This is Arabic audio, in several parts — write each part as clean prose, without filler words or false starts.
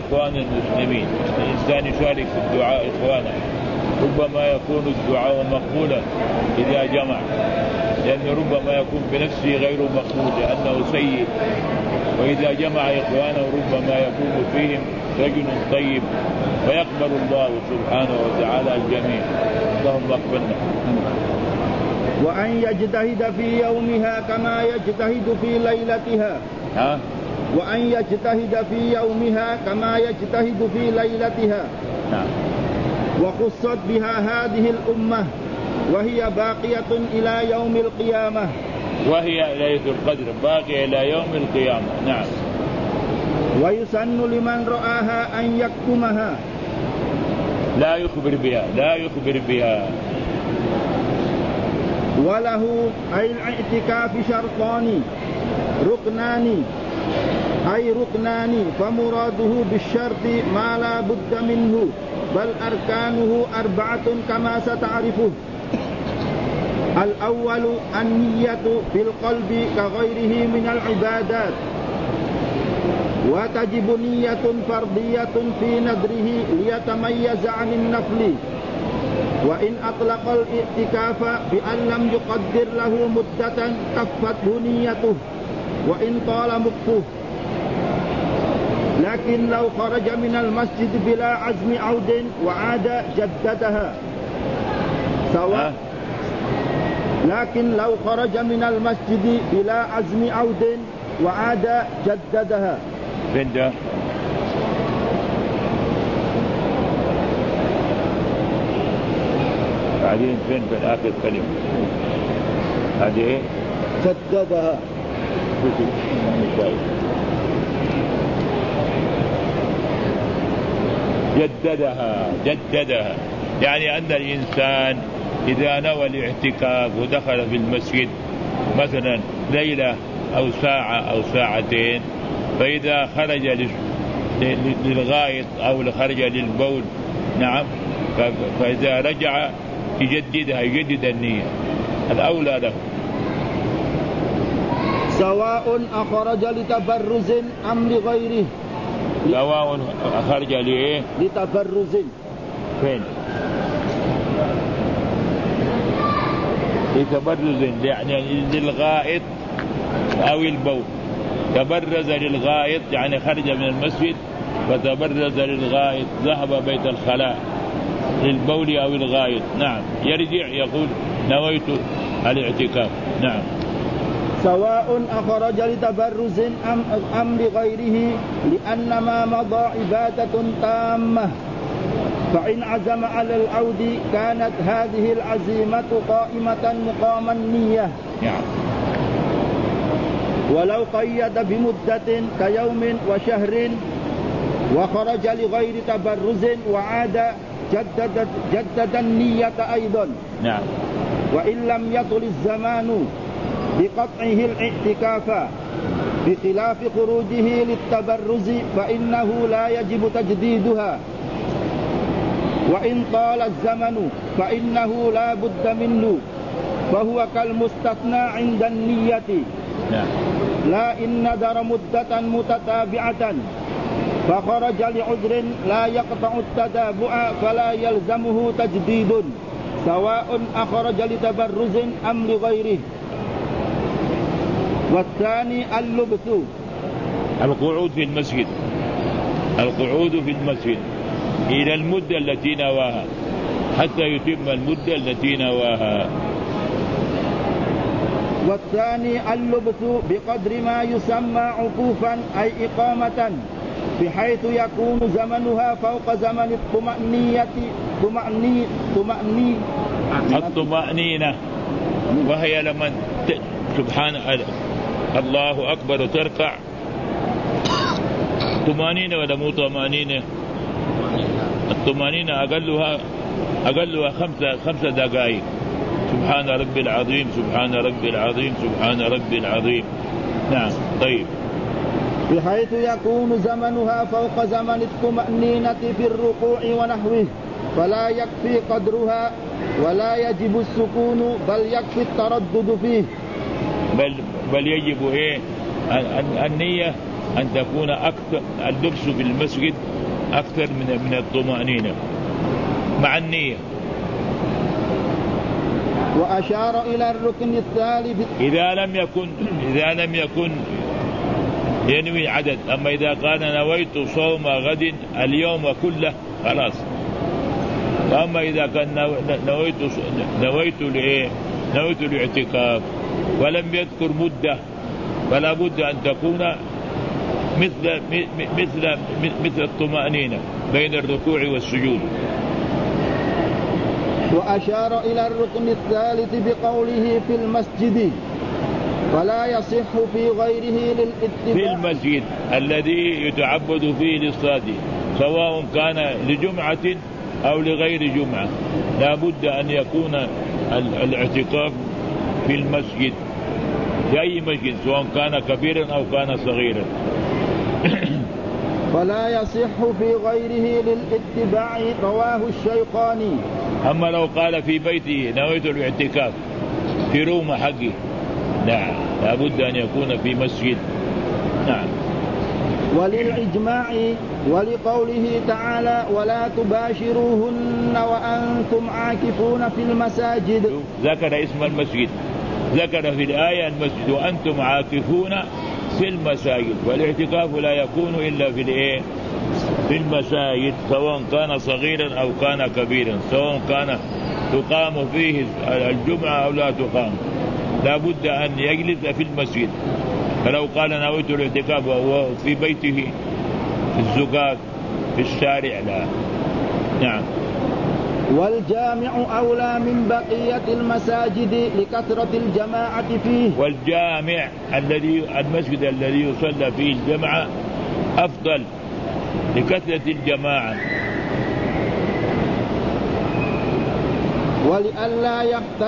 إخوان المسلمين. الإنسان يشارك في الدعاء إخوانه، ربما يكون الدعاء مقبولا إذا جمع، لأنه ربما يكون بنفسه غير مقبول لأنه سيء، وإذا جمع إخوانه ربما يكون فيهم رجل طيب ويقبل الله سبحانه وتعالى الجميع. اللهم اقبلنا. وأن يجتهد في يومها كما يجتهد في ليلتها. وأن يجتهد في يومها كما يجتهد في ليلتها. وخصت بها هذه الأمة وهي باقية إلى يوم القيامة. وهي ليلة القدر باقية إلى يوم القيامة. نعم. ويسن لمن رآها أن يكتمها، لا يخبر بها. وله أي الاعتكاف شرطان ركنان فمراده بالشرط ما لا بد منه، بل أركانه 4 كما ستعرفه. الأول النية في القلب كغيره من العبادات، وتجب نية فرضية في نذره ليتميز عن النفل، وإن أطلق الاعتكاف بأن لم يقدر له مدة كفته نيته وإن طال مكثه. لكن لو خرج من المسجد بلا عزم عود وعاد جددها سواء. لكن لو خرج من المسجد بلا عزم عود وعاد جددها. فين ده؟ بعدين فين في آخر كلمة هذه؟ جددها. جددها يعني أن الإنسان إذا نوى الاعتكاف ودخل في المسجد مثلا ليلة أو ساعة أو ساعتين، فإذا خرج للغائط أو خرج للبول، نعم، فإذا رجع يجدد النية، الأولى له. سواء أخرج لتبرز أم لغيره. سواء أخرج لإيه؟ لتبرز. فين؟ لتبرز يعني للغائط أو البول. تبرز للغائط يعني خرج من المسجد فتبرز للغائط، ذهب بيت الخلاء للبول أو الغائط، نعم، يرجع يقول نويت الاعتكاف. نعم. سواء أخرج لتبرز أم لغيره، لأن ما مضى عبادة تامة، فإن عزم على العود كانت هذه العزيمة قائمة مقام النية. نعم. ولو قيد بمدة كيوم وشهر وخرج لغير تبرز وعاد جدد النية أيضا. نعم. وإن لم يطل الزمان بقطعه الاعتكاف بخلاف خروجه للتبرز فإنه لا يجب تجديدها، وإن طال الزمن فإنه لا بد منه، فهو كالمستثنى عند النية. لا إن نذر مدة متتابعة فخرج لعذر لا يقطع التتابع فلا يلزمه تجديد، سواء أخرج لتبرز أم لغيره. والثاني اللبث، القعود في المسجد، القعود في المسجد إلى المدة التي نواها حتى يتم المدة التي نواها. والثاني اللبث بقدر ما يسمى عكوفا أي إقامة، بحيث يكون زمنها فوق زمن الطمأنينة، وهي لمن سبحان الله أكبر وتركع. طمأنينة ولا مو طمأنينة؟ الطمأنينة أقلها 5 دقائق. سبحان ربي العظيم، سبحان ربي العظيم، سبحان ربي العظيم. نعم. طيب. بحيث يكون زمنها فوق زمن الطمأنينة في الركوع ونحوه، فلا يكفي قدرها ولا يجب السكون، بل يكفي التردد فيه. بل يجب إيه؟ النية أن تكون أكثر اللبس في المسجد أكثر من الطمأنينة مع النية. وأشار إلى الركن الثالث إذا لم يكن ينوي عدد. أما إذا قال نويت صوم غد اليوم كله خلاص. أما إذا كان نويت الاعتكاف ولم يذكر مدة فلا بد أن تكون مثل الطمأنينة بين الركوع والسجود. وأشار إلى الركن الثالث بقوله في المسجد فلا يصح في غيره للاتباع. في المسجد الذي يتعبد فيه للصلاة سواء كان لجمعة أو لغير جمعة لا بد أن يكون الاعتكاف في المسجد في أي مسجد سواء كان كبيرا أو كان صغيرا. فلا يصح في غيره للاتباع رواه الشيخاني. أما لو قال في بيته نويت الاعتكاف في روم حقه نعم لا بد أن يكون في مسجد. نعم. وللإجماع ولقوله تعالى ولا تباشروهن وأنتم عاكفون في المساجد. ذكر اسم المسجد، ذكر في الآية المسجد وأنتم عاكفون في المساجد، والاعتكاف لا يكون إلا في المساجد سواء كان صغيرا أو كان كبيرا، سواء كان تقام فيه الجمعة أو لا تقام لا بد أن يجلس في المسجد. فلو قال نويت الاعتكاف وهو في بيته في الزقاق في الشارع لا. نعم. والجامع أولى من بقية المساجد لكثرة الجماعة فيه. والجامع المسجد الذي يصلى فيه الجمعة أفضل لكثرة الجماعة. ولئلا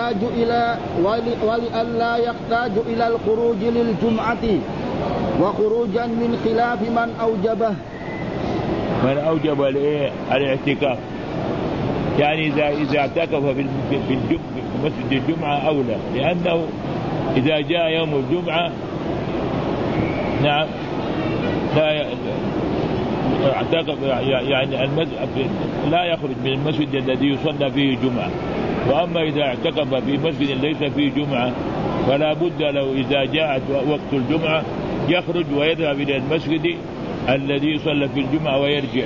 يحتاج إلى الخروج للجمعة وخروجا من خلاف من أوجب الاعتكاف، يعني إذا اعتكف في مسجد الجمعة أولى، لأنه إذا جاء يوم الجمعة نعم لا اعتكف يعني لا يخرج من المسجد الذي يصلى فيه جمعة. وأما إذا اعتكف في مسجد ليس فيه جمعة فلا بد له إذا جاءت وقت الجمعة يخرج ويذهب إلى المسجد الذي يصلى في الجمعة ويرجع.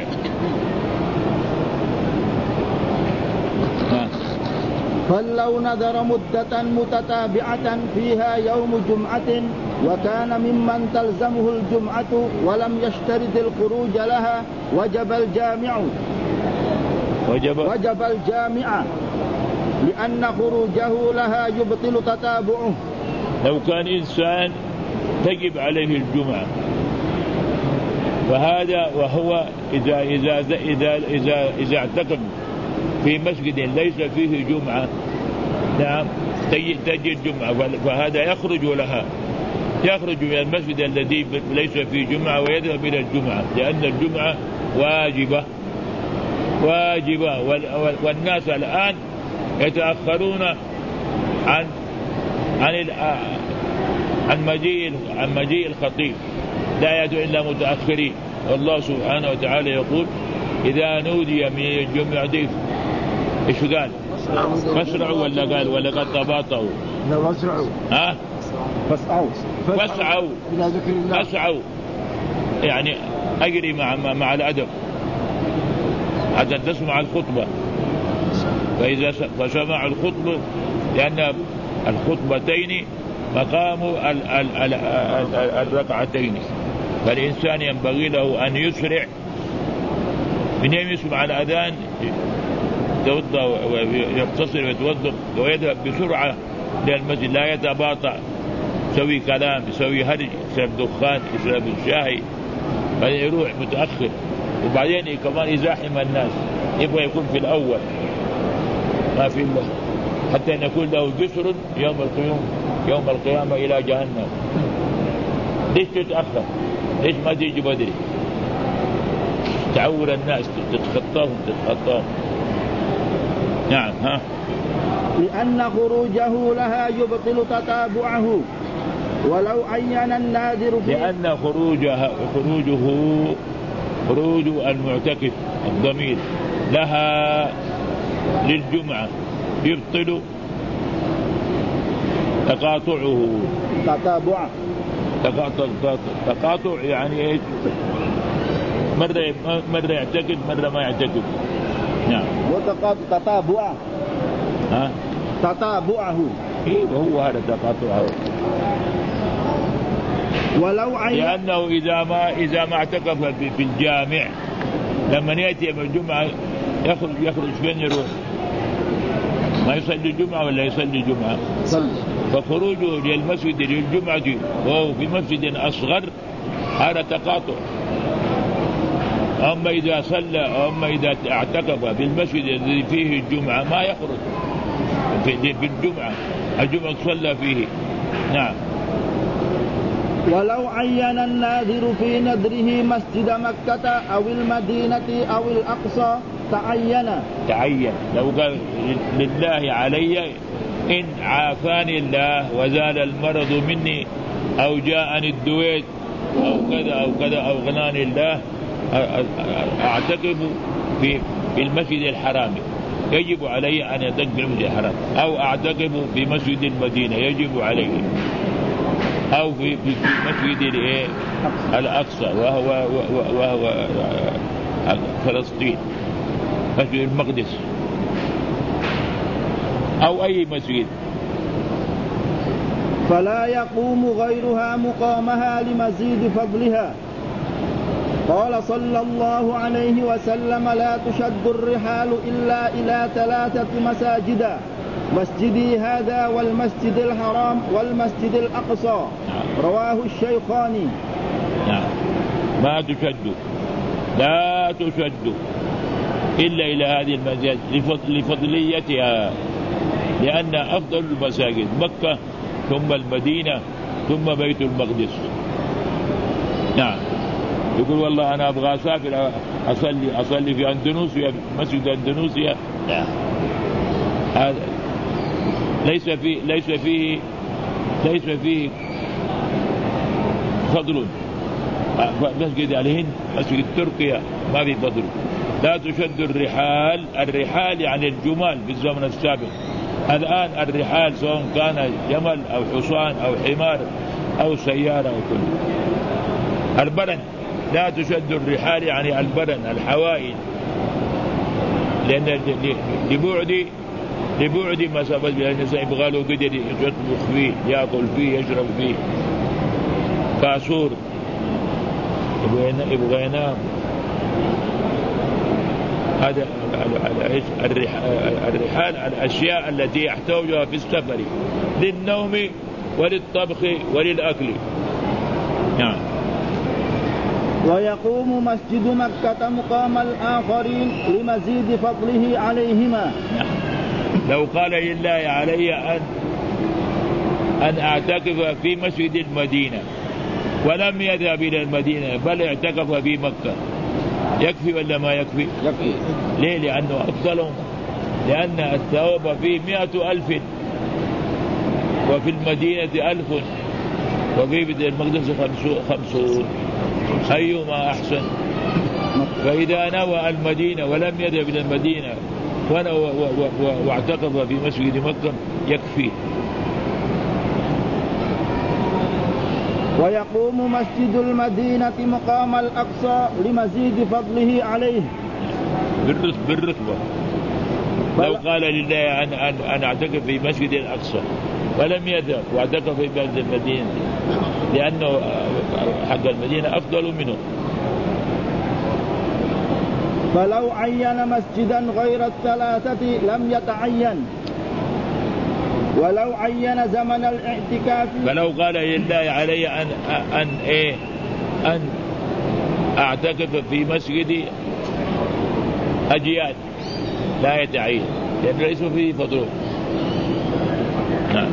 فلو نذر مدة متتابعة فيها يوم جمعة وكان ممن تلزمه الجمعة ولم يشترط الخروج لها وجب الجامع لأن خروجه لها يبطل تتابعه. لو كان إنسان تجب عليه الجمعة فهذا وهو إذا اعتكف في مسجد ليس فيه جمعة نعم تجي الجمعة فهذا يخرج لها، يخرج من المسجد الذي ليس فيه جمعة ويذهب إلى الجمعة، لأن الجمعة واجبة والناس الآن يتأخرون عن مجيء الخطيب، لا يدعو إلا متأخرين. والله سبحانه وتعالى يقول إذا نودي من الجمعة إيش قال؟ فاسرعوا ولا قد تباطؤوا؟ فاسعوا يعني أجري مع الأدب حتى تسمع الخطبة. فإذا فسمع الخطبة لأن الخطبتين مقام الركعتين، فالإنسان ينبغي له أن يسرع من يسمع الأذان يتوضأ ويغتسل ويتوضأ ويذهب بسرعة للمسجد، لا يتباطأ، يسوي كلام، يسوي هرج، يشرب دخان، يشرب الشاي، بعدين يروح متأخر، وبعدين كمان يزاحم الناس، يبغى يكون في الأول ما في الله، حتى أن يكون له جسر يوم القيامة إلى جهنم. ليش تتأخر؟ ليش ما تيجي بدري؟ تعور الناس، تتخطاهم. نعم. لأن خروجه لها يبطل تتابعه. ولو عين الناذر لأن خروج المعتكف الضمير لها للجمعة يبطل تقاطعه. تقاطع يعني ايش؟ مرة يعتكف مرة ما يعتكف. نعم. تتابعه. تتابعه. إيه وهو هذا تقاطعه. ولو لأنه إذا ما اعتكف في الجامع لما يأتي يوم الجمعة يخرج فين يروح؟ ما يصلي الجمعة ولا يصلي الجمعة؟ فخروجه للمسجد للجمعة وهو في مسجد أصغر هذا تقاطع. أما إذا اعتكف في المسجد الذي فيه الجمعة ما يخرج في الجمعة تصلى فيه. نعم. ولو عين الناذر في نذره مسجد مكة أو المدينة أو الأقصى تعين. لو قال لله علي إن عافاني الله وزال المرض مني أو جاءني الدويت أو كذا أو كذا أو غناني الله أعتكف في المسجد الحرام يجب علي أن أعتكف في المسجد الحرام، أو أعتكف في مسجد المدينة يجب علي، أو في مسجد الأقصى وهو فلسطين مسجد المقدس أو أي مسجد. فلا يقوم غيرها مقامها لمزيد فضلها. قال صلى الله عليه وسلم: لا تشد الرحال إلا إلى 3 مساجد: مسجدي هذا والمسجد الحرام والمسجد الأقصى. رواه الشيخان. ما تشد، لا تشد إلا إلى هذه المساجد لفضليتها، لأن أفضل المساجد مكة ثم المدينة ثم بيت المقدس. نعم. يقول والله أنا أبغى أسافر أصلي في أندونيسيا مسجد أندونيسيا. هذا ليس فيه فضل. مسجد الهند مسجد تركيا ما في فضل. لا تشد الرحال يعني الجمال في الزمن السابق. الآن الرحال سواء كان جمل أو حصان أو حمار أو سيارة أو كل. البدن لا تشد الرحال يعني البدن الحوائج، لأن لبعد مسافة، لأن الإنسان يبغى له قدر يطبخ فيه يأكل فيه يشرب فيه. كاسور يبغى ينام. هذا الرحال الأشياء التي يحتاجها في السفر للنوم وللطبخ وللأكل. نعم. ويقوم مسجد مكة مقام الآخرين لمزيد فضله عليهما. نعم. لو قال لله علي أن أعتكف في مسجد المدينة ولم يذهب إلى المدينة بل اعتكف في مكة، يكفي ولا ما يكفي؟ يكفي. ليه؟ لأنه أفضلهم، لأن الثواب فيه 100,000 وفي المدينة 1000 وفي بيت المقدس 50. أيهما أحسن؟ فإذا نوى المدينة ولم يذهب إلى المدينة واعتكف في مسجد مكة يكفي. ويقوم مسجد المدينة مقام الأقصى لمزيد فضله عليه بالرتبة. لو قال لله أن أعتكف في مسجد الأقصى ولم يذهب واعتكف في مسجد المدينة لأنه حق المدينة أفضل منه. فلو عين مسجدا غير 3 لم يتعين. ولو عين زمن الاعتكاف. فلو قال لله علي أن أعتكف في مسجد أجيال لا يتعين، لأنه ليس فيه فضل. نعم.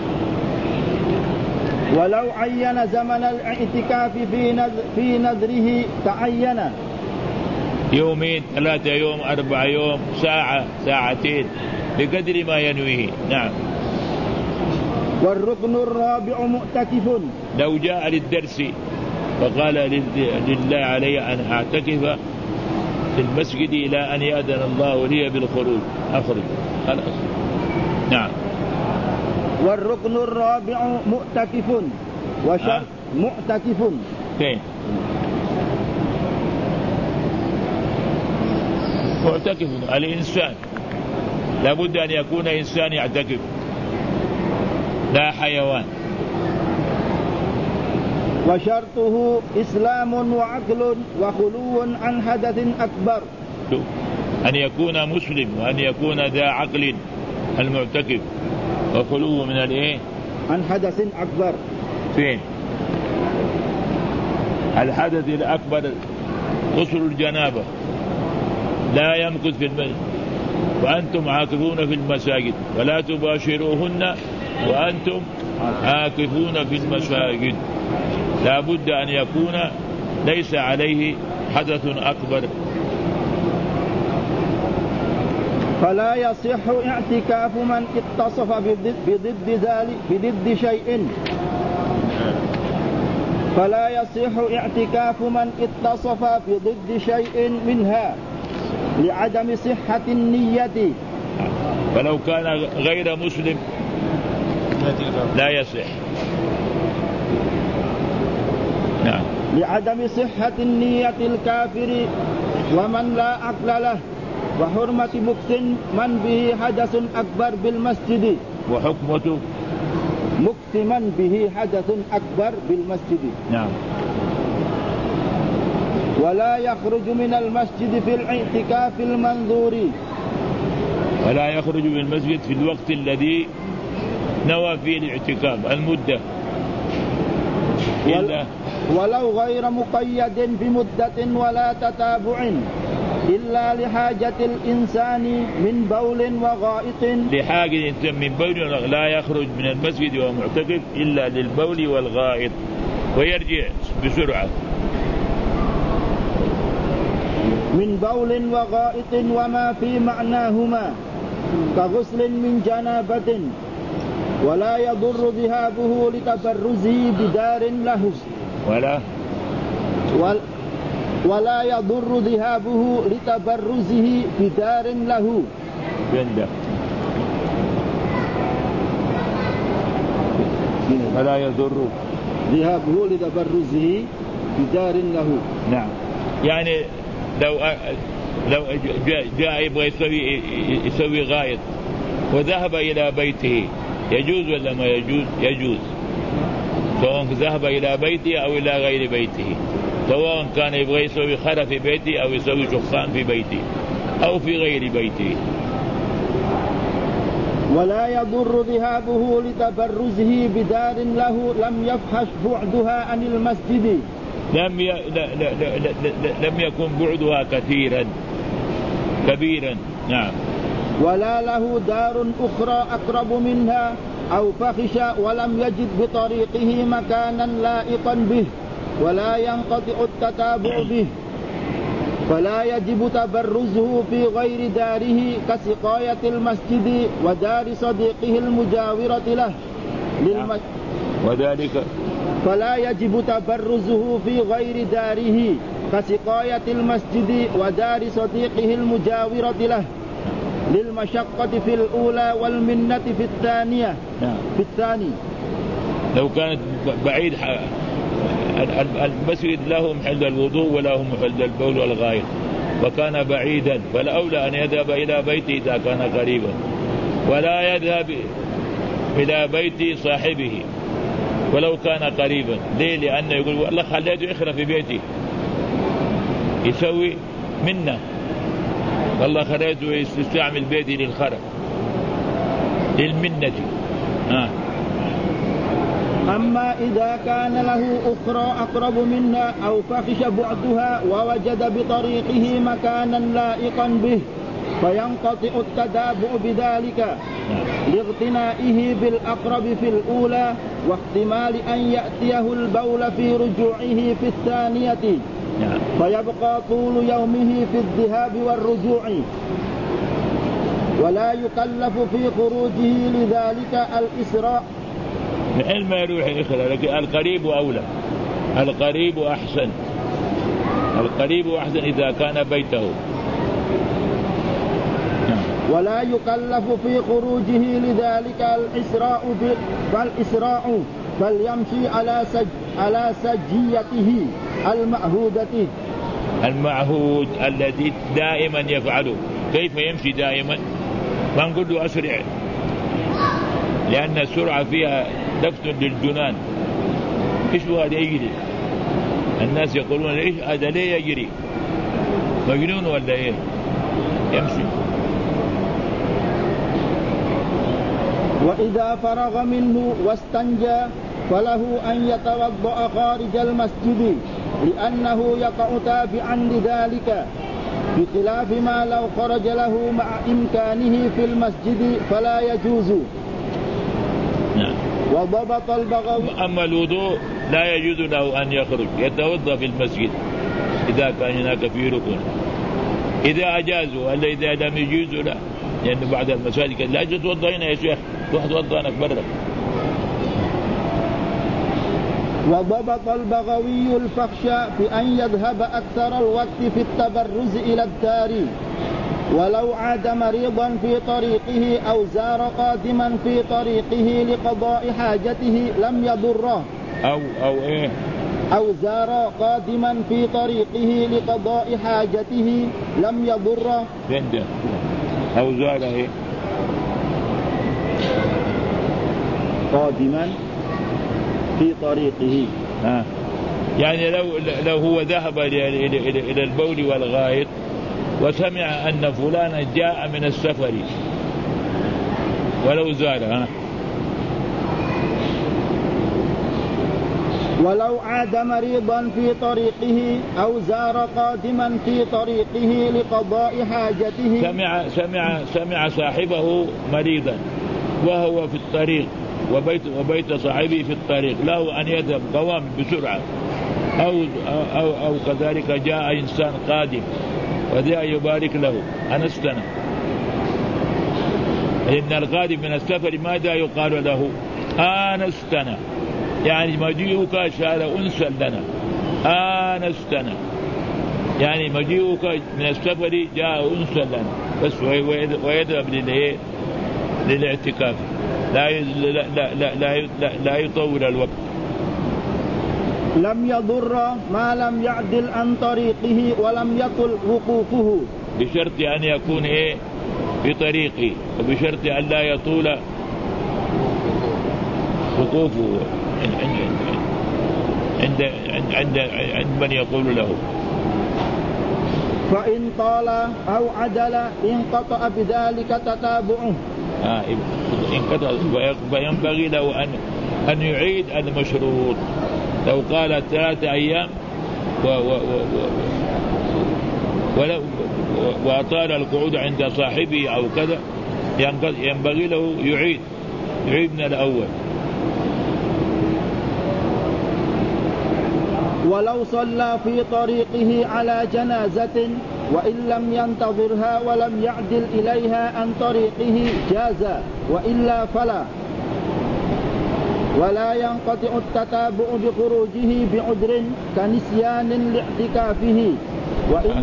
ولو عين زمن الاعتكاف في نذره تعين. 2 3 يوم 4 يوم ساعة ساعتين بقدر ما ينويه. نعم. والركن الرابع معتكف. لو جاء للدرس فقال لله علي أن أعتكف في المسجد إلى أن يأذن الله لي بالخروج أخرج خلاص. نعم. والركن الرابع معتكف وشرط معتكف. فين؟ معتكف الإنسان لابد أن يكون إنسان يعتكف لا حيوان. وشرطه إسلام وعقل وخلو عن حدث أكبر. أن يكون مسلم وأن يكون ذا عقل المعتكف وخلو من الإيه؟ عن حدث أكبر. فين؟ الحدث الأكبر غسل الجنابة لا يمكث في المسجد وأنتم عاكفون في المساجد ولا تباشروهن وأنتم عاكفون في المساجد. لا بد أن يكون ليس عليه حدث أكبر. فلا يصح اعتكاف من اتصف بضد شيء. فلا يصح اعتكاف من اتصف بضد شيء منها لعدم صحة النية. فلو كان غير مسلم لا يصح. نعم. لعدم صحة النية الكافر ومن لا عقل له وحرمة مكث من به حدث أكبر بالمسجد. وحكمته مكث من به حدث أكبر بالمسجد. نعم. ولا يخرج من المسجد في الاعتكاف المنظور. ولا يخرج من المسجد في الوقت الذي نوى فيه الاعتكاف المدة إلا ولو غير مقيد بمدة ولا تتابع إلا لحاجة الإنسان من بول وغائط. لحاجة الإنسان من بول لا يخرج من المسجد وهو معتكف إلا للبول والغائط ويرجع بسرعة. من بول وغائط وما في معناهما كغسل من جنابة ولا يضر ذهابه لتبرزه بدار له. ولا يضر ذهابه لتبرزه بدار له. ولا يضر ذهابه لتبرزه بدار له. نعم. يعني لو جاء يبغى يسوي غائط وذهب إلى بيته يجوز ولا ما يجوز؟ يجوز سواء ذهب إلى بيته أو إلى غير بيته، سواء كان يبغى يسوي خرى في بيته أو يسوي شخان في بيته أو في غير بيته. ولا يضر ذهابه لتبرزه بدار له لم يفحش بعدها عن المسجد. لم يكن بعدها كبيرا. نعم. ولا له دار أخرى أقرب منها أو فخش ولم يجد بطريقه مكانا لائقا به ولا ينقطع التتابع به فلا يجب تبرزه في غير داره كسقاية المسجد ودار صديقه المجاورة له وذلك فلا يجب تبرزه في غير داره كسقاية المسجد ودار صديقه المجاورة له للمشقة في الأولى والمنة في الثانية. في الثاني لو كانت بعيد المسجد له محل الوضوء وله محل البول والغائط وكان بعيدا فالأولى أن يذهب إلى بيته إذا كان قريبا ولا يذهب إلى بيت صاحبه ولو كان قريبا. ليه؟ لأنه يقول والله خليته يخرى في بيتي يسوي منه والله خليته يستعمل بيتي للخرى للمنة. أما إذا كان له أخرى أقرب منها أو فخش بعدها ووجد بطريقه مكانا لائقا به فينقطع التتابع بذلك لاغتنائه بالأقرب في الأولى واحتمال أن يأتيه البول في رجوعه في الثانية فيبقى طول يومه في الذهاب والرجوع ولا يكلف في خروجه لذلك الإسراء حين ما يروح يخلى، لكن القريب أولى، القريب أحسن، القريب أحسن إذا كان بيته. ولا يكلف في خروجه لذلك فالإسراع بل يمشي على سجيته المعهود الذي دائما يفعله. كيف يمشي دائما؟ ما نقول له أسرع، لأن السرعة فيها دفت للجنان. إيش هو هذا يجري؟ الناس يقولون إيش هذا ليه يجري؟ مجنون ولا إيه؟ يمشي. وإذا فرغ منه واستنجى فله أن يتوضأ خارج المسجد، لأنه يقع تابعا لذلك، بخلاف ما لو خرج له مع إمكانه في المسجد فلا يجوز. وضبط البغوي. أما الوضوء لا يجوز له أن يخرج، يتوضأ في المسجد إذا كان هناك في ركن. إذا أجازوا، ألا إذا لم يجوزوا لا، لأن يعني بعض المساجد لا تتوضأ هنا يا شيخ، روح توضأ هناك برا. وضبط البغوي الفحش بأن يذهب أكثر الوقت في التبرز إلى الدار، ولو عاد مريضا في طريقه أو زار قادما في طريقه لقضاء حاجته لم يضره. أو زار قادما في طريقه لقضاء حاجته لم يضره. أو زار قادما في طريقه. يعني لو هو ذهب إلى البول والغائط وسمع أن فلانا جاء من السفر ولو زار. ولو عاد مريضا في طريقه أو زار قادما في طريقه لقضاء حاجته. سمع صاحبه مريضا وهو في الطريق، وبيت صاحبه في الطريق، له أن يذهب قوام بسرعة، أو كذلك جاء إنسان قادم وذا يبارك له أنستنا. إن القادم من السفر ماذا يقال له؟ آنستنا، يعني مجيئك شار أنسا لنا. آنستنا يعني مجيئك من السفر جاء أنسا لنا، بس ويذهب للاعتكاف، لا يطول الوقت. لم يضر ما لم يعدل عن طريقه ولم يطل وقوفه، بشرط أن يكون في طريقه، وبشرط أن لا يطول وقوفه عند من يقول له. فإن طال أو عدل انقطع بذلك تتابعه. انقطع، فينبغي له أن يعيد المشروط. لو قال 3 أيام وأطال القعود عند صاحبه أو كذا، ينبغي له يعيد من الأول. ولو صلى في طريقه على جنازة وإن لم ينتظرها ولم يعدل إليها عن طريقه جاز، وإلا فلا. ولا ينقطع التتابع بخروجه بعذر كنسيان لاعتكافه، وإن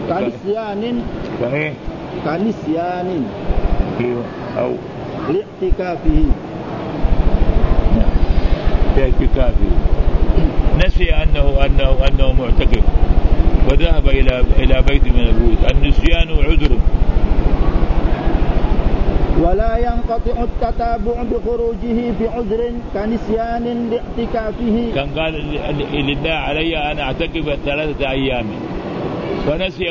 كنسيان أو لاعتكافه نسي أنه معتكف وذهب إلى بيت من البيوت. النسيان عذر. ولا ينقطع التتابع بخروجه بعذر كنسيان لاعتكافه. كان قال لله علي أن أعتكف 3 أيام ونسي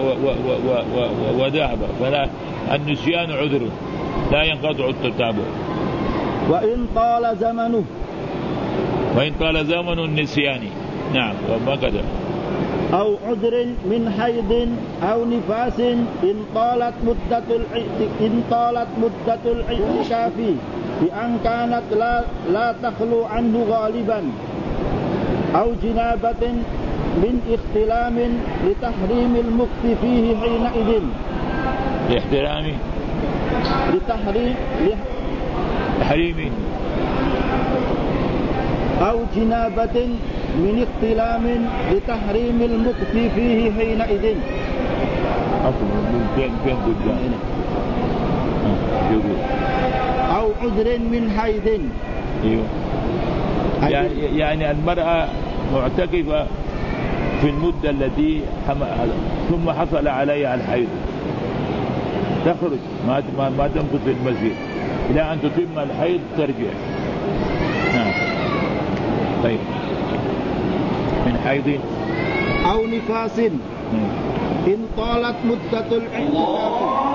وذهب، فلا، النسيان عذر لا ينقطع التتابع. وإن طال زمن النسيان، نعم، وما كذا، أو عذر من حيض أو نفاس إن طالت مدة الاعتكاف بأن كانت لا تخلو عنه غالبا، أو جنابة من اختلام لتحريم المكث فيه حينئذ. أو جنابة من احتلام لتحريم المكث فيه حينئذ. أو عذر من حيض. يعني المرأة معتكفة في المدة التي ثم حصل عليها الحيض تخرج ما تمكث في المسجد إلى أن تتم الحيض ترجع. طيب من حيض أو نفاس إن طالت مدة الاعتكاف